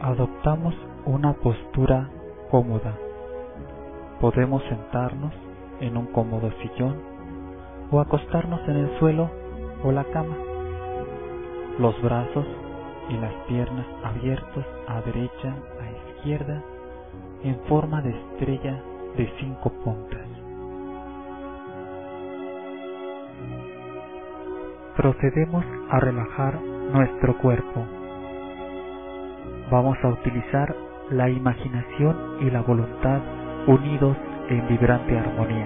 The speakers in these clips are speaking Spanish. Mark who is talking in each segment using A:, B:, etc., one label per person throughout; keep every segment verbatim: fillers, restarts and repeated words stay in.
A: Adoptamos una postura cómoda. Podemos sentarnos en un cómodo sillón o acostarnos en el suelo o la cama. Los brazos y las piernas abiertos a derecha, a izquierda, en forma de estrella de cinco puntas. Procedemos a relajar nuestro cuerpo. Vamos a utilizar la imaginación y la voluntad unidos en vibrante armonía.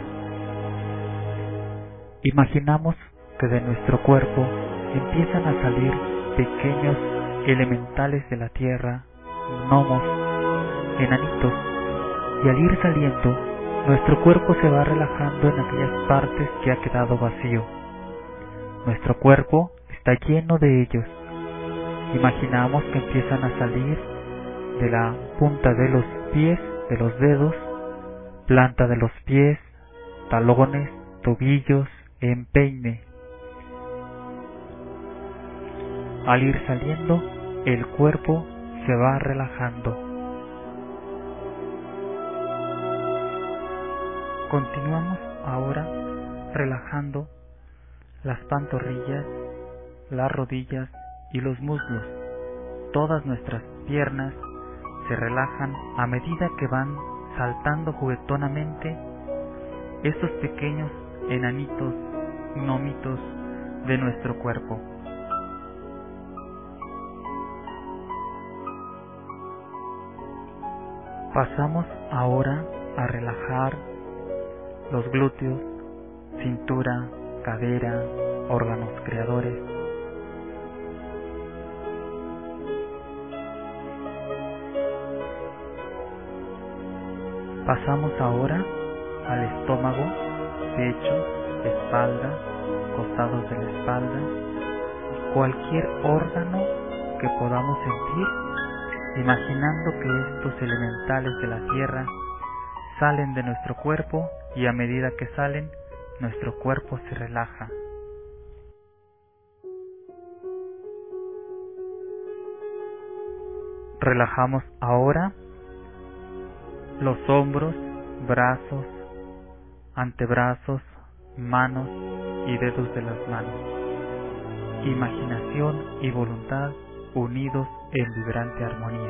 A: Imaginamos que de nuestro cuerpo empiezan a salir pequeños elementales de la tierra, gnomos, enanitos, y al ir saliendo, nuestro cuerpo se va relajando en aquellas partes que ha quedado vacío. Nuestro cuerpo está lleno de ellos. Imaginamos que empiezan a salir de la punta de los pies, de los dedos, planta de los pies, talones, tobillos, empeine. Al ir saliendo, el cuerpo se va relajando. Continuamos ahora relajando las pantorrillas, las rodillas y los muslos. Todas nuestras piernas se relajan a medida que van saltando juguetonamente estos pequeños enanitos, gnomitos de nuestro cuerpo. Pasamos ahora a relajar los glúteos, cintura, cadera, órganos creadores. Pasamos ahora al estómago, pecho, espalda, costados de la espalda, cualquier órgano que podamos sentir, imaginando que estos elementales de la tierra salen de nuestro cuerpo y a medida que salen, nuestro cuerpo se relaja. Relajamos ahora los hombros, brazos, antebrazos, manos y dedos de las manos. Imaginación y voluntad unidos en vibrante armonía.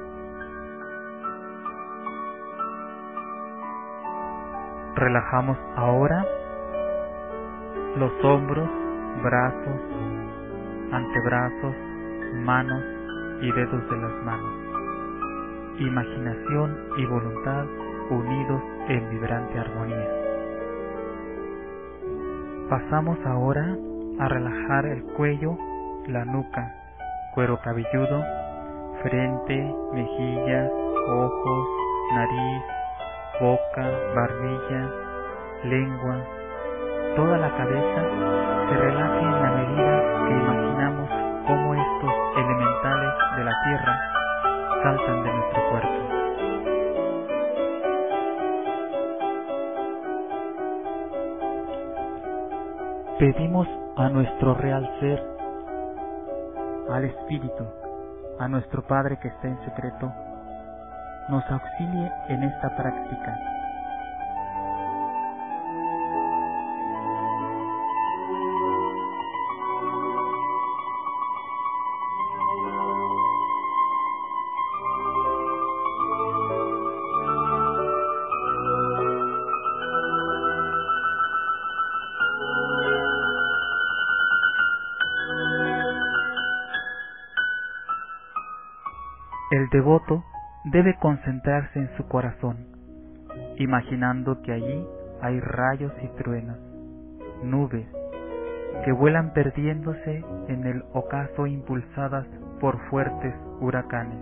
A: Relajamos ahora los hombros, brazos, antebrazos, manos y dedos de las manos. Imaginación y voluntad unidos en vibrante armonía. Pasamos ahora a relajar el cuello, la nuca, cuero cabelludo, frente, mejillas, ojos, nariz, boca, barbilla, lengua. Toda la cabeza se relaja en la medida que imaginamos cómo estos elementales de la tierra saltan de nuestro cuerpo. Pedimos a nuestro real ser, al Espíritu, a nuestro Padre que está en secreto, nos auxilie en esta práctica. El devoto debe concentrarse en su corazón, imaginando que allí hay rayos y truenos, nubes, que vuelan perdiéndose en el ocaso impulsadas por fuertes huracanes.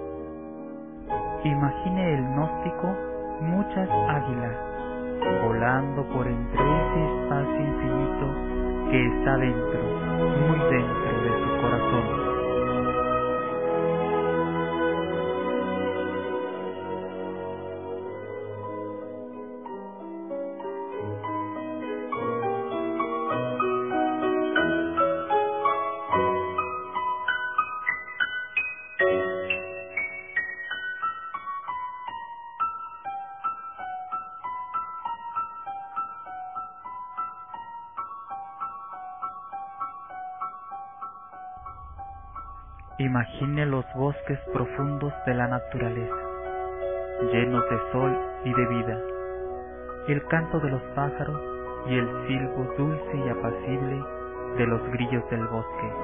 A: Imagine el gnóstico muchas águilas volando vagando por entre ese espacio infinito que está dentro, muy dentro de su corazón. Imagine los bosques profundos de la naturaleza, llenos de sol y de vida, el canto de los pájaros y el silbo dulce y apacible de los grillos del bosque.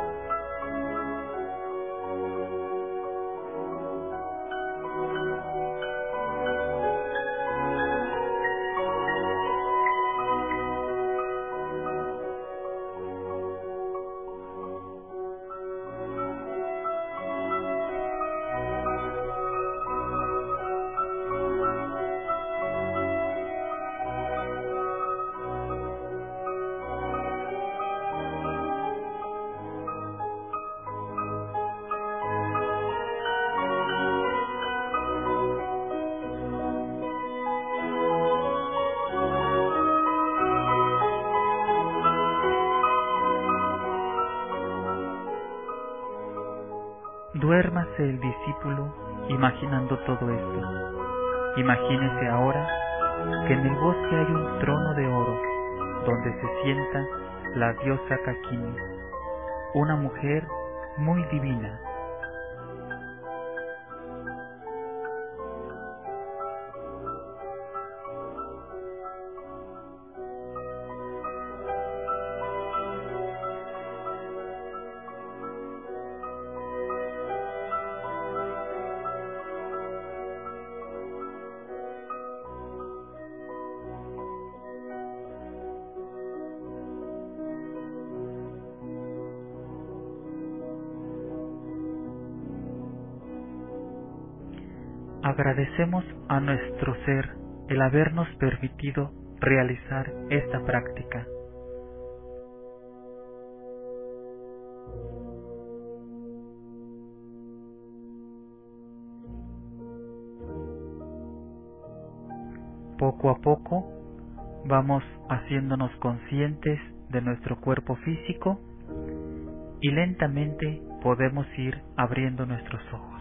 A: Duérmase el discípulo imaginando todo esto. Imagínese ahora que en el bosque hay un trono de oro donde se sienta la diosa Kakini, una mujer muy divina. Agradecemos a nuestro ser el habernos permitido realizar esta práctica. Poco a poco vamos haciéndonos conscientes de nuestro cuerpo físico y lentamente podemos ir abriendo nuestros ojos.